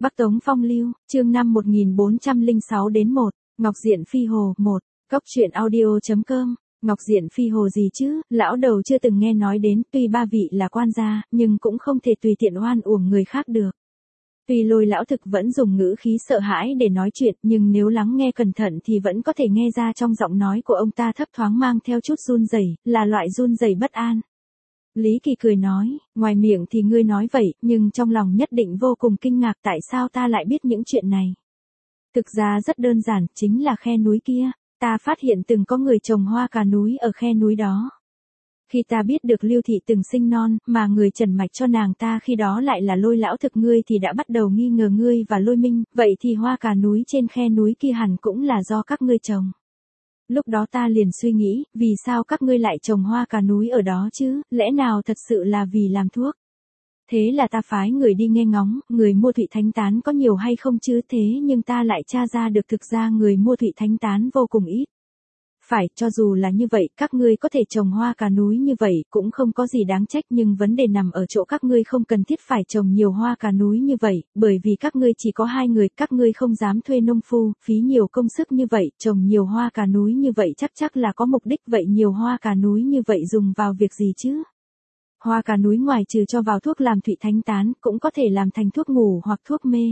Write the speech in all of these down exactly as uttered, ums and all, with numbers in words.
Bắc Tống Phong Lưu, chương năm một nghìn bốn trăm lẻ sáu đến một, Ngọc Diện Phi Hồ, một, Cốc truyện audio.com, Ngọc Diện Phi Hồ gì chứ, lão đầu chưa từng nghe nói đến, tuy ba vị là quan gia, nhưng cũng không thể tùy tiện oan uổng người khác được. Tuy Lôi lão thực vẫn dùng ngữ khí sợ hãi để nói chuyện, nhưng nếu lắng nghe cẩn thận thì vẫn có thể nghe ra trong giọng nói của ông ta thấp thoáng mang theo chút run rẩy, là loại run rẩy bất an. Lý Kỳ cười nói, ngoài miệng thì ngươi nói vậy, nhưng trong lòng nhất định vô cùng kinh ngạc tại sao ta lại biết những chuyện này. Thực ra rất đơn giản, chính là khe núi kia, ta phát hiện từng có người trồng hoa cà núi ở khe núi đó. Khi ta biết được Lưu Thị từng sinh non, mà người trần mạch cho nàng ta khi đó lại là Lôi lão thực ngươi thì đã bắt đầu nghi ngờ ngươi và Lôi Minh, vậy thì hoa cà núi trên khe núi kia hẳn cũng là do các ngươi trồng. Lúc đó ta liền suy nghĩ, vì sao các ngươi lại trồng hoa cà núi ở đó chứ, lẽ nào thật sự là vì làm thuốc? Thế là ta phái người đi nghe ngóng, người mua thụy thánh tán có nhiều hay không chứ, thế nhưng ta lại tra ra được thực ra người mua thụy thánh tán vô cùng ít. Phải, cho dù là như vậy, các ngươi có thể trồng hoa cà núi như vậy, cũng không có gì đáng trách, nhưng vấn đề nằm ở chỗ các ngươi không cần thiết phải trồng nhiều hoa cà núi như vậy, bởi vì các ngươi chỉ có hai người, các ngươi không dám thuê nông phu, phí nhiều công sức như vậy, trồng nhiều hoa cà núi như vậy chắc chắc là có mục đích, vậy nhiều hoa cà núi như vậy dùng vào việc gì chứ? Hoa cà núi ngoài trừ cho vào thuốc làm thụy thánh tán, cũng có thể làm thành thuốc ngủ hoặc thuốc mê.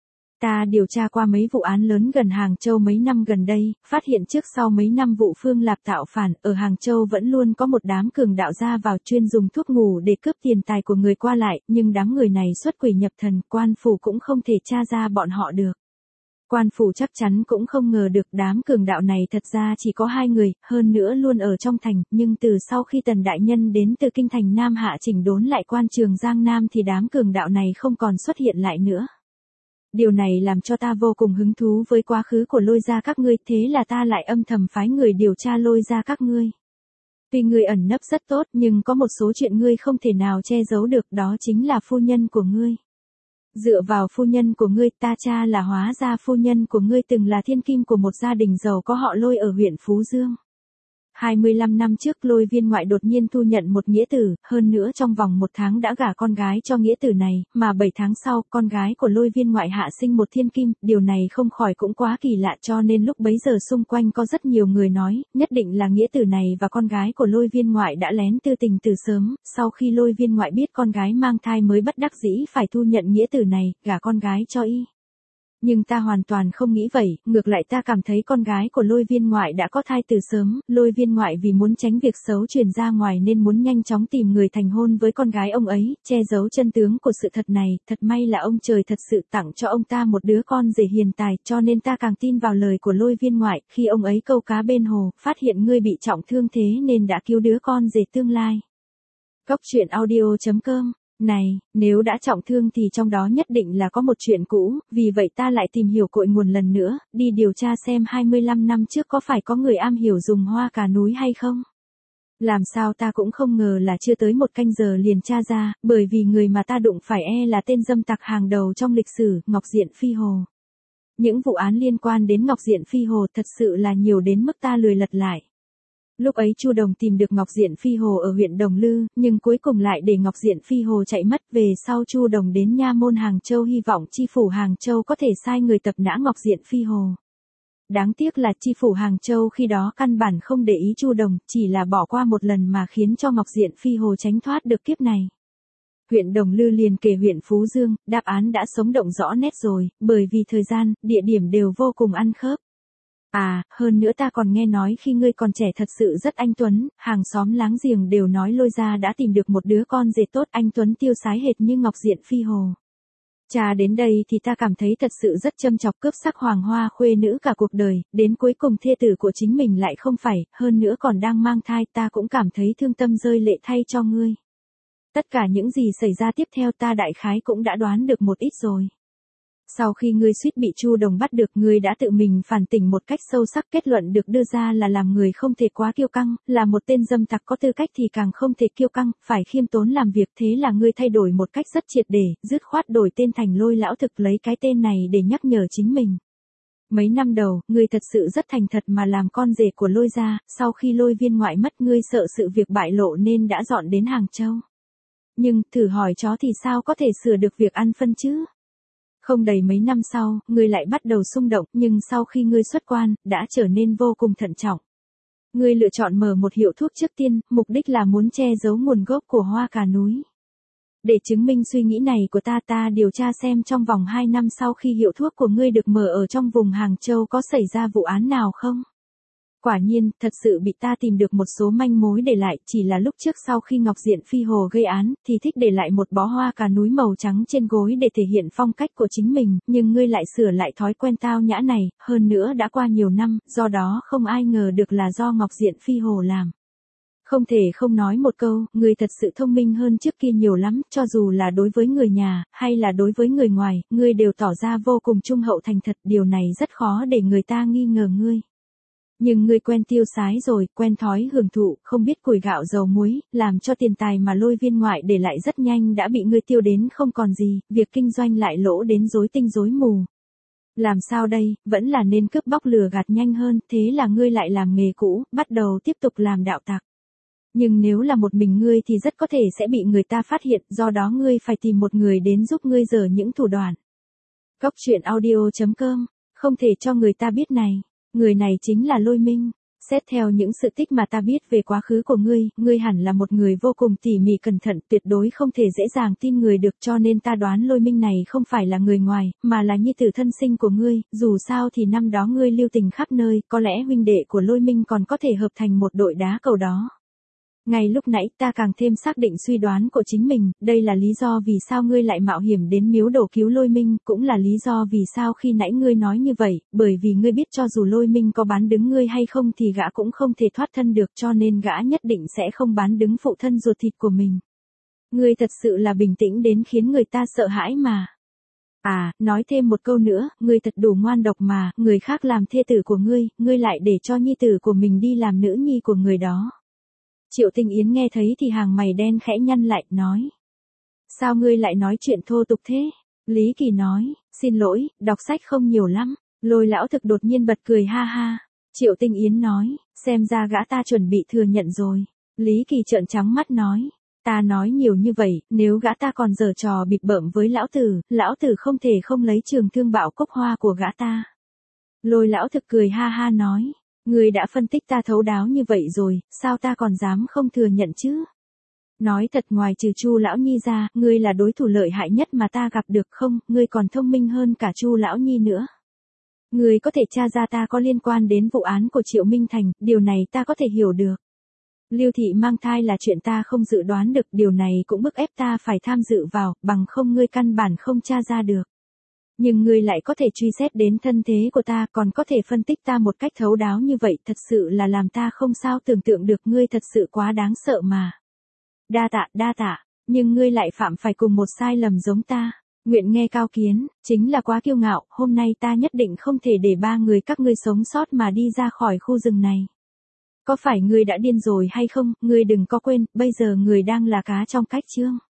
Ta điều tra qua mấy vụ án lớn gần Hàng Châu mấy năm gần đây, phát hiện trước sau mấy năm vụ Phương Lạp tạo phản, ở Hàng Châu vẫn luôn có một đám cường đạo ra vào chuyên dùng thuốc ngủ để cướp tiền tài của người qua lại, nhưng đám người này xuất quỷ nhập thần, quan phủ cũng không thể tra ra bọn họ được. Quan phủ chắc chắn cũng không ngờ được đám cường đạo này thật ra chỉ có hai người, hơn nữa luôn ở trong thành, nhưng từ sau khi Tần Đại Nhân đến từ kinh thành Nam Hạ chỉnh đốn lại quan trường Giang Nam thì đám cường đạo này không còn xuất hiện lại nữa. Điều này làm cho ta vô cùng hứng thú với quá khứ của Lôi gia các ngươi, thế là ta lại âm thầm phái người điều tra Lôi gia các ngươi. Tuy ngươi ẩn nấp rất tốt nhưng có một số chuyện ngươi không thể nào che giấu được, đó chính là phu nhân của ngươi. Dựa vào phu nhân của ngươi, ta tra là hóa ra phu nhân của ngươi từng là thiên kim của một gia đình giàu có họ Lôi ở huyện Phú Dương. hai mươi lăm năm trước Lôi viên ngoại đột nhiên thu nhận một nghĩa tử, hơn nữa trong vòng một tháng đã gả con gái cho nghĩa tử này, mà bảy tháng sau, con gái của Lôi viên ngoại hạ sinh một thiên kim, điều này không khỏi cũng quá kỳ lạ, cho nên lúc bấy giờ xung quanh có rất nhiều người nói, nhất định là nghĩa tử này và con gái của Lôi viên ngoại đã lén tư tình từ sớm, sau khi Lôi viên ngoại biết con gái mang thai mới bất đắc dĩ phải thu nhận nghĩa tử này, gả con gái cho y. Nhưng ta hoàn toàn không nghĩ vậy, ngược lại ta cảm thấy con gái của Lôi viên ngoại đã có thai từ sớm, Lôi viên ngoại vì muốn tránh việc xấu truyền ra ngoài nên muốn nhanh chóng tìm người thành hôn với con gái ông ấy, che giấu chân tướng của sự thật này, thật may là ông trời thật sự tặng cho ông ta một đứa con rể hiền tài, cho nên ta càng tin vào lời của Lôi viên ngoại, khi ông ấy câu cá bên hồ, phát hiện ngươi bị trọng thương thế nên đã cứu đứa con rể tương lai. Cốc truyện audio.com. Này, nếu đã trọng thương thì trong đó nhất định là có một chuyện cũ, vì vậy ta lại tìm hiểu cội nguồn lần nữa, đi điều tra xem hai mươi lăm năm trước có phải có người am hiểu dùng hoa cà núi hay không. Làm sao ta cũng không ngờ là chưa tới một canh giờ liền tra ra, bởi vì người mà ta đụng phải e là tên dâm tặc hàng đầu trong lịch sử, Ngọc Diện Phi Hồ. Những vụ án liên quan đến Ngọc Diện Phi Hồ thật sự là nhiều đến mức ta lười lật lại. Lúc ấy Chu Đồng tìm được Ngọc Diện Phi Hồ ở huyện Đồng Lư, nhưng cuối cùng lại để Ngọc Diện Phi Hồ chạy mất, về sau Chu Đồng đến nha môn Hàng Châu hy vọng chi phủ Hàng Châu có thể sai người tập nã Ngọc Diện Phi Hồ. Đáng tiếc là chi phủ Hàng Châu khi đó căn bản không để ý Chu Đồng, chỉ là bỏ qua một lần mà khiến cho Ngọc Diện Phi Hồ tránh thoát được kiếp này. Huyện Đồng Lư liền kề huyện Phú Dương, đáp án đã sống động rõ nét rồi, bởi vì thời gian, địa điểm đều vô cùng ăn khớp. À, hơn nữa ta còn nghe nói khi ngươi còn trẻ thật sự rất anh tuấn, hàng xóm láng giềng đều nói Lôi gia đã tìm được một đứa con rể tốt, anh tuấn tiêu sái hệt như Ngọc Diện Phi Hồ. Chà, đến đây thì ta cảm thấy thật sự rất châm chọc, cướp sắc hoàng hoa khuê nữ cả cuộc đời, đến cuối cùng thê tử của chính mình lại không phải, hơn nữa còn đang mang thai, ta cũng cảm thấy thương tâm rơi lệ thay cho ngươi. Tất cả những gì xảy ra tiếp theo ta đại khái cũng đã đoán được một ít rồi. Sau khi ngươi suýt bị Chu Đồng bắt được, ngươi đã tự mình phản tỉnh một cách sâu sắc, kết luận được đưa ra là làm người không thể quá kiêu căng, là một tên dâm tặc có tư cách thì càng không thể kiêu căng, phải khiêm tốn làm việc, thế là ngươi thay đổi một cách rất triệt để, dứt khoát đổi tên thành Lôi lão thực, lấy cái tên này để nhắc nhở chính mình. Mấy năm đầu, ngươi thật sự rất thành thật mà làm con rể của Lôi gia, sau khi Lôi viên ngoại mất ngươi sợ sự việc bại lộ nên đã dọn đến Hàng Châu. Nhưng, thử hỏi chó thì sao có thể sửa được việc ăn phân chứ? Không đầy mấy năm sau, ngươi lại bắt đầu xung động, nhưng sau khi ngươi xuất quan, đã trở nên vô cùng thận trọng. Ngươi lựa chọn mở một hiệu thuốc trước tiên, mục đích là muốn che giấu nguồn gốc của hoa cà núi. Để chứng minh suy nghĩ này của ta, ta điều tra xem trong vòng hai năm sau khi hiệu thuốc của ngươi được mở ở trong vùng Hàng Châu có xảy ra vụ án nào không? Quả nhiên, thật sự bị ta tìm được một số manh mối để lại, chỉ là lúc trước sau khi Ngọc Diện Phi Hồ gây án, thì thích để lại một bó hoa cà núi màu trắng trên gối để thể hiện phong cách của chính mình, nhưng ngươi lại sửa lại thói quen tao nhã này, hơn nữa đã qua nhiều năm, do đó không ai ngờ được là do Ngọc Diện Phi Hồ làm. Không thể không nói một câu, ngươi thật sự thông minh hơn trước kia nhiều lắm, cho dù là đối với người nhà, hay là đối với người ngoài, ngươi đều tỏ ra vô cùng trung hậu thành thật, điều này rất khó để người ta nghi ngờ ngươi. Nhưng ngươi quen tiêu sái rồi, quen thói hưởng thụ, không biết củi gạo dầu muối, làm cho tiền tài mà Lôi Viên ngoại để lại rất nhanh đã bị ngươi tiêu đến không còn gì, việc kinh doanh lại lỗ đến rối tinh rối mù. Làm sao đây, vẫn là nên cướp bóc lừa gạt nhanh hơn, thế là ngươi lại làm nghề cũ, bắt đầu tiếp tục làm đạo tặc. Nhưng nếu là một mình ngươi thì rất có thể sẽ bị người ta phát hiện, do đó ngươi phải tìm một người đến giúp ngươi dở những thủ đoạn. Cóc truyện audio chấm com, không thể cho người ta biết này. Người này chính là Lôi Minh. Xét theo những sự tích mà ta biết về quá khứ của ngươi, ngươi hẳn là một người vô cùng tỉ mỉ cẩn thận, tuyệt đối không thể dễ dàng tin người được, cho nên ta đoán Lôi Minh này không phải là người ngoài, mà là nhi tử thân sinh của ngươi, dù sao thì năm đó ngươi lưu tình khắp nơi, có lẽ huynh đệ của Lôi Minh còn có thể hợp thành một đội đá cầu đó. Ngay lúc nãy ta càng thêm xác định suy đoán của chính mình, đây là lý do vì sao ngươi lại mạo hiểm đến miếu đổ cứu Lôi Minh, cũng là lý do vì sao khi nãy ngươi nói như vậy, bởi vì ngươi biết cho dù Lôi Minh có bán đứng ngươi hay không thì gã cũng không thể thoát thân được, cho nên gã nhất định sẽ không bán đứng phụ thân ruột thịt của mình. Ngươi thật sự là bình tĩnh đến khiến người ta sợ hãi mà. À, nói thêm một câu nữa, ngươi thật đủ ngoan độc mà, người khác làm thê tử của ngươi, ngươi lại để cho nhi tử của mình đi làm nữ nhi của người đó. Triệu Tinh Yến nghe thấy thì hàng mày đen khẽ nhăn lại, nói. Sao ngươi lại nói chuyện thô tục thế? Lý Kỳ nói, xin lỗi, đọc sách không nhiều lắm. Lôi lão thực đột nhiên bật cười ha ha. Triệu Tinh Yến nói, xem ra gã ta chuẩn bị thừa nhận rồi. Lý Kỳ trợn trắng mắt nói, ta nói nhiều như vậy, nếu gã ta còn giở trò bịp bợm với lão tử, lão tử không thể không lấy trường thương bạo cốc hoa của gã ta. Lôi lão thực cười ha ha nói. Ngươi đã phân tích ta thấu đáo như vậy rồi, sao ta còn dám không thừa nhận chứ? Nói thật, ngoài trừ Chu lão nhi ra, ngươi là đối thủ lợi hại nhất mà ta gặp được, không, ngươi còn thông minh hơn cả Chu lão nhi nữa. Ngươi có thể tra ra ta có liên quan đến vụ án của Triệu Minh Thành, điều này ta có thể hiểu được. Lưu Thị mang thai là chuyện ta không dự đoán được, điều này cũng bức ép ta phải tham dự vào, bằng không ngươi căn bản không tra ra được. Nhưng ngươi lại có thể truy xét đến thân thế của ta, còn có thể phân tích ta một cách thấu đáo như vậy, thật sự là làm ta không sao tưởng tượng được, ngươi thật sự quá đáng sợ mà. Đa tạ, đa tạ, nhưng ngươi lại phạm phải cùng một sai lầm giống ta. Nguyện nghe cao kiến, chính là quá kiêu ngạo, hôm nay ta nhất định không thể để ba người các ngươi sống sót mà đi ra khỏi khu rừng này. Có phải ngươi đã điên rồi hay không, ngươi đừng có quên, bây giờ ngươi đang là cá trong cách chương.